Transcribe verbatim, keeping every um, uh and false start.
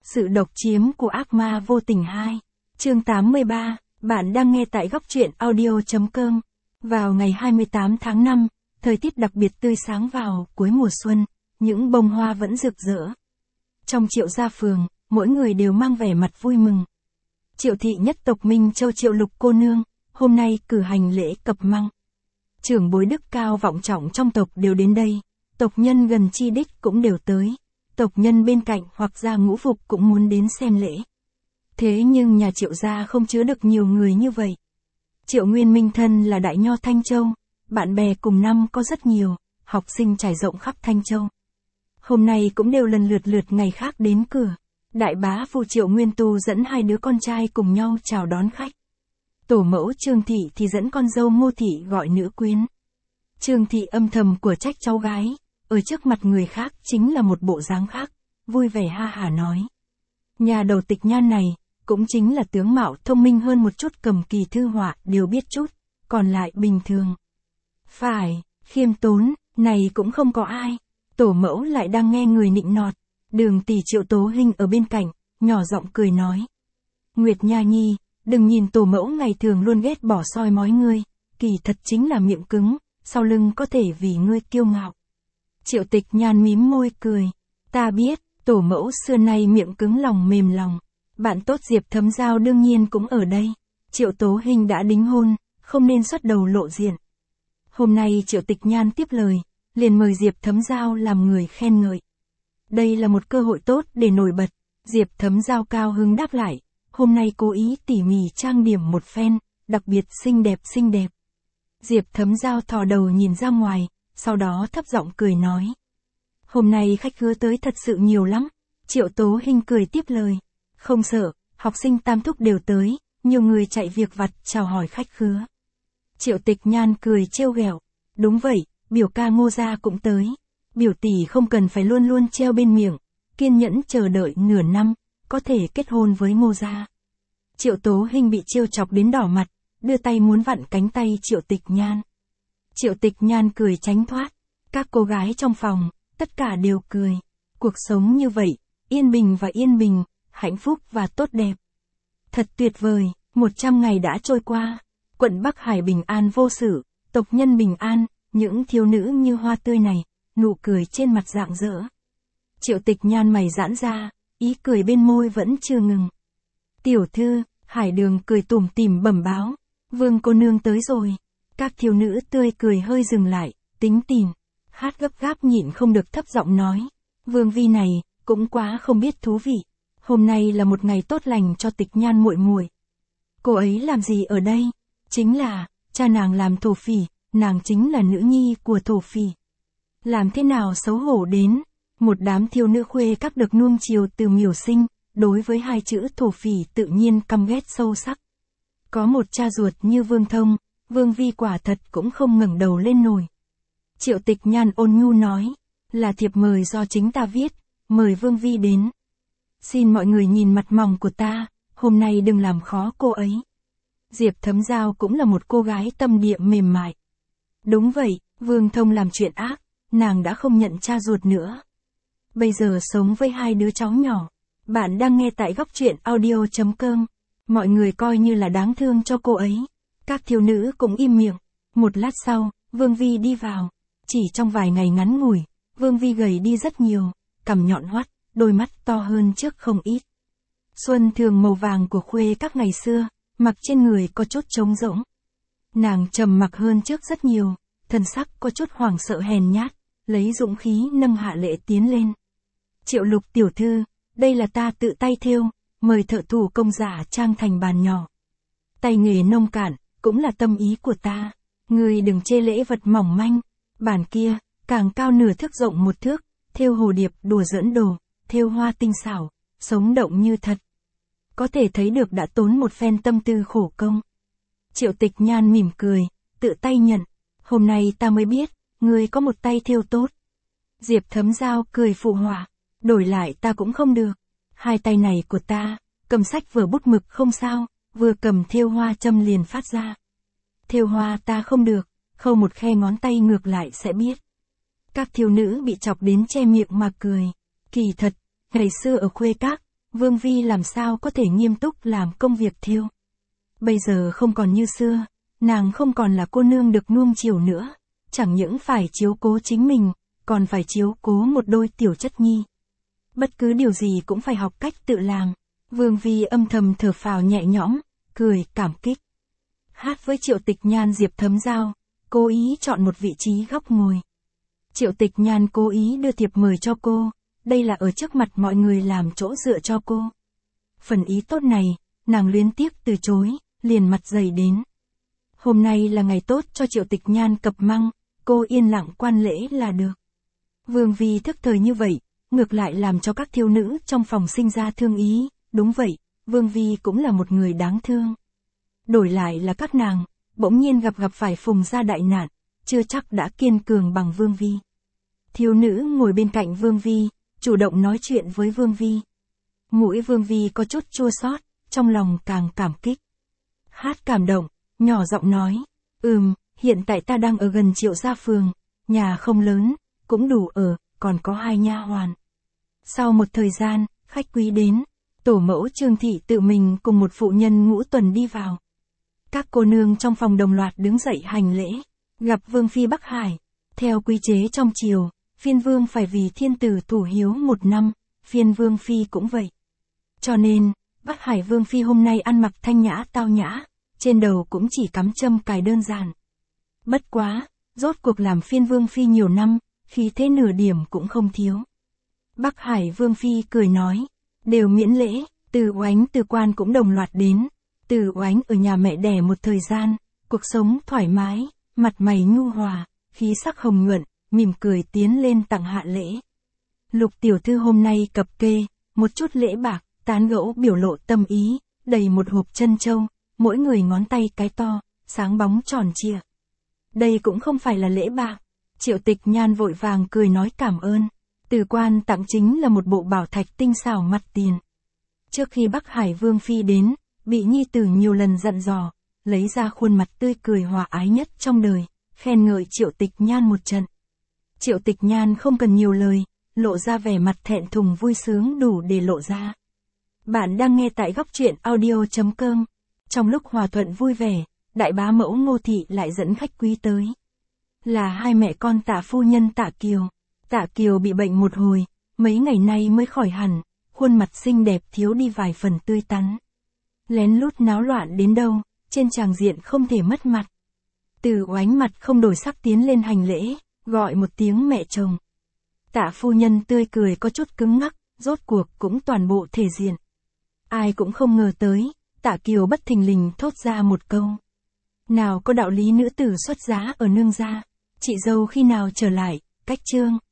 Sự độc chiếm của ác ma vô tình hai. Chương tám mươi ba, bạn đang nghe tại góc truyện audio chấm com. Vào ngày hai mươi tám tháng năm, thời tiết đặc biệt tươi sáng vào cuối mùa xuân, những bông hoa vẫn rực rỡ. Trong Triệu gia phường, mỗi người đều mang vẻ mặt vui mừng. Triệu thị nhất tộc Minh Châu Triệu Lục cô nương, hôm nay cử hành lễ cập măng. Trưởng bối đức cao vọng trọng trong tộc đều đến đây, tộc nhân gần chi đích cũng đều tới. Tộc nhân bên cạnh hoặc gia ngũ phục cũng muốn đến xem lễ. Thế nhưng nhà Triệu gia không chứa được nhiều người như vậy. Triệu Nguyên Minh thân là đại nho Thanh Châu, bạn bè cùng năm có rất nhiều, học sinh trải rộng khắp Thanh Châu. Hôm nay cũng đều lần lượt lượt ngày khác đến cửa. Đại bá phụ Triệu Nguyên Tu dẫn hai đứa con trai cùng nhau chào đón khách. Tổ mẫu Trương Thị thì dẫn con dâu Ngô Thị gọi nữ quyến. Trương Thị âm thầm của trách cháu gái, ở trước mặt người khác chính là một bộ dáng khác, vui vẻ ha hả nói. Nhà đầu tịch nhan này, cũng chính là tướng mạo thông minh hơn một chút, cầm kỳ thư họa đều biết chút, còn lại bình thường. Phải, khiêm tốn, này cũng không có ai. Tổ mẫu lại đang nghe người nịnh nọt. Đường tỷ Triệu Tố Hinh ở bên cạnh, nhỏ giọng cười nói. Nguyệt Nha Nhi, đừng nhìn tổ mẫu ngày thường luôn ghét bỏ soi mói ngươi, kỳ thật chính là miệng cứng, sau lưng có thể vì ngươi kiêu ngạo. Triệu Tịch Nhan mím môi cười. Ta biết, tổ mẫu xưa nay miệng cứng lòng mềm lòng. Bạn tốt Diệp Thấm Giao đương nhiên cũng ở đây. Triệu Tố Hinh đã đính hôn, không nên xuất đầu lộ diện. Hôm nay Triệu Tịch Nhan tiếp lời, liền mời Diệp Thấm Giao làm người khen ngợi. Đây là một cơ hội tốt để nổi bật. Diệp Thấm Giao cao hứng đáp lại. Hôm nay cố ý tỉ mỉ trang điểm một phen, đặc biệt xinh đẹp xinh đẹp. Diệp Thấm Giao thò đầu nhìn ra ngoài, sau đó thấp giọng cười nói. Hôm nay khách khứa tới thật sự nhiều lắm. Triệu Tố Hinh cười tiếp lời. Không sợ, học sinh tam thúc đều tới, nhiều người chạy việc vặt chào hỏi khách khứa. Triệu Tịch Nhan cười trêu ghẹo. Đúng vậy, biểu ca Ngô gia cũng tới. Biểu tỷ không cần phải luôn luôn treo bên miệng, kiên nhẫn chờ đợi nửa năm, có thể kết hôn với Ngô gia. Triệu Tố Hinh bị trêu chọc đến đỏ mặt, đưa tay muốn vặn cánh tay Triệu Tịch Nhan. Triệu Tịch Nhan cười tránh thoát. Các cô gái trong phòng, tất cả đều cười. Cuộc sống như vậy, yên bình và yên bình, hạnh phúc và tốt đẹp. Thật tuyệt vời, một trăm ngày đã trôi qua. Quận Bắc Hải bình an vô sự, tộc nhân bình an, những thiếu nữ như hoa tươi này, nụ cười trên mặt rạng rỡ. Triệu Tịch Nhan mày giãn ra, ý cười bên môi vẫn chưa ngừng. Tiểu thư, Hải Đường cười tủm tỉm bẩm báo. Vương cô nương tới rồi. Các thiếu nữ tươi cười hơi dừng lại, tính tìm. Hát gấp gáp nhịn không được thấp giọng nói. Vương vi này, cũng quá không biết thú vị. Hôm nay là một ngày tốt lành cho Tịch Nhan muội muội. Cô ấy làm gì ở đây? Chính là, cha nàng làm thổ phỉ, nàng chính là nữ nhi của thổ phỉ. Làm thế nào xấu hổ đến, một đám thiếu nữ khuê các được nuông chiều từ miểu sinh, đối với hai chữ thổ phỉ tự nhiên căm ghét sâu sắc. Có một cha ruột như Vương Thông, Vương Vi quả thật cũng không ngẩng đầu lên nổi. Triệu Tịch Nhan ôn nhu nói, là thiệp mời do chính ta viết, mời Vương Vi đến. Xin mọi người nhìn mặt mỏng của ta, hôm nay đừng làm khó cô ấy. Diệp Thấm Giao cũng là một cô gái tâm địa mềm mại. Đúng vậy, Vương Thông làm chuyện ác, nàng đã không nhận cha ruột nữa. Bây giờ sống với hai đứa cháu nhỏ. Bạn đang nghe tại góc truyện audio chấm com. Mọi người coi như là đáng thương cho cô ấy. Các thiếu nữ cũng im miệng. Một lát sau, Vương Vi đi vào. Chỉ trong vài ngày ngắn ngủi, Vương Vi gầy đi rất nhiều, cằm nhọn hoắt, đôi mắt to hơn trước không ít. Xuân thường màu vàng của khuê các ngày xưa, mặc trên người có chút trống rỗng. Nàng trầm mặc hơn trước rất nhiều, thân sắc có chút hoảng sợ hèn nhát, lấy dũng khí nâng hạ lễ tiến lên. Triệu Lục tiểu thư, đây là ta tự tay thêu, mời thợ thủ công giả trang thành bàn nhỏ. Tay nghề nông cạn, cũng là tâm ý của ta. Người đừng chê lễ vật mỏng manh. Bàn kia, càng cao nửa thước rộng một thước, thêu hồ điệp đùa giỡn đồ, thêu hoa tinh xảo, sống động như thật. Có thể thấy được đã tốn một phen tâm tư khổ công. Triệu Tịch Nhan mỉm cười, tự tay nhận. Hôm nay ta mới biết, người có một tay thêu tốt. Diệp Thấm Giao cười phụ họa. Đổi lại ta cũng không được. Hai tay này của ta, cầm sách vừa bút mực không sao, vừa cầm thêu hoa châm liền phát ra. Thêu hoa ta không được, khâu một khe ngón tay ngược lại sẽ biết. Các thiếu nữ bị chọc đến che miệng mà cười. Kỳ thật, ngày xưa ở khuê các, Vương Vi làm sao có thể nghiêm túc làm công việc thêu. Bây giờ không còn như xưa, nàng không còn là cô nương được nuông chiều nữa, chẳng những phải chiếu cố chính mình, còn phải chiếu cố một đôi tiểu chất nhi. Bất cứ điều gì cũng phải học cách tự làm. Vương Vi âm thầm thở phào nhẹ nhõm, cười cảm kích. Hát với Triệu Tịch Nhan Diệp Thấm Giao, cố ý chọn một vị trí góc ngồi. Triệu Tịch Nhan cố ý đưa thiệp mời cho cô, đây là ở trước mặt mọi người làm chỗ dựa cho cô. Phần ý tốt này, nàng luyến tiếc từ chối, liền mặt dày đến. Hôm nay là ngày tốt cho Triệu Tịch Nhan cập măng, cô yên lặng quan lễ là được. Vương Vi thức thời như vậy, ngược lại làm cho các thiếu nữ trong phòng sinh ra thương ý, đúng vậy, Vương Vi cũng là một người đáng thương. Đổi lại là các nàng, bỗng nhiên gặp gặp phải phùng gia đại nạn, chưa chắc đã kiên cường bằng Vương Vi. Thiếu nữ ngồi bên cạnh Vương Vi, chủ động nói chuyện với Vương Vi. Mũi Vương Vi có chút chua xót, trong lòng càng cảm kích. Hát cảm động, nhỏ giọng nói, ừm, hiện tại ta đang ở gần Triệu gia phường, nhà không lớn, cũng đủ ở, còn có hai nha hoàn. Sau một thời gian, khách quý đến, tổ mẫu Trương Thị tự mình cùng một phụ nhân ngũ tuần đi vào. Các cô nương trong phòng đồng loạt đứng dậy hành lễ, gặp Vương Phi Bắc Hải. Theo quy chế trong triều, phiên vương phải vì thiên tử thủ hiếu một năm, phiên Vương Phi cũng vậy. Cho nên, Bắc Hải Vương Phi hôm nay ăn mặc thanh nhã tao nhã, trên đầu cũng chỉ cắm châm cài đơn giản. Bất quá, rốt cuộc làm phiên Vương Phi nhiều năm, khí thế nửa điểm cũng không thiếu. Bắc Hải Vương Phi cười nói, đều miễn lễ, Từ Oánh Từ Quan cũng đồng loạt đến. Từ Oánh ở nhà mẹ đẻ một thời gian, cuộc sống thoải mái, mặt mày nhu hòa, khí sắc hồng nhuận, mỉm cười tiến lên tặng hạ lễ. Lục tiểu thư hôm nay cập kê, một chút lễ bạc, tán gẫu biểu lộ tâm ý, đầy một hộp chân châu, mỗi người ngón tay cái to, sáng bóng tròn trịa. Đây cũng không phải là lễ bạc. Triệu Tịch Nhan vội vàng cười nói cảm ơn. Từ Quan tặng chính là một bộ bảo thạch tinh xảo mặt tiền. Trước khi Bắc Hải Vương Phi đến, bị nhi tử nhiều lần dặn dò, lấy ra khuôn mặt tươi cười hòa ái nhất trong đời, khen ngợi Triệu Tịch Nhan một trận. Triệu Tịch Nhan không cần nhiều lời, lộ ra vẻ mặt thẹn thùng vui sướng đủ để lộ ra. Bạn đang nghe tại góc truyện audio chấm com. Trong lúc hòa thuận vui vẻ, đại bá mẫu Ngô Thị lại dẫn khách quý tới. Là hai mẹ con Tạ phu nhân Tạ Kiều. Tạ Kiều bị bệnh một hồi, mấy ngày nay mới khỏi hẳn, khuôn mặt xinh đẹp thiếu đi vài phần tươi tắn. Lén lút náo loạn đến đâu, trên tràng diện không thể mất mặt. Từ Oánh mặt không đổi sắc tiến lên hành lễ, gọi một tiếng mẹ chồng. Tạ phu nhân tươi cười có chút cứng ngắc, rốt cuộc cũng toàn bộ thể diện. Ai cũng không ngờ tới, Tạ Kiều bất thình lình thốt ra một câu. Nào có đạo lý nữ tử xuất giá ở nương gia, chị dâu khi nào trở lại, cách trương.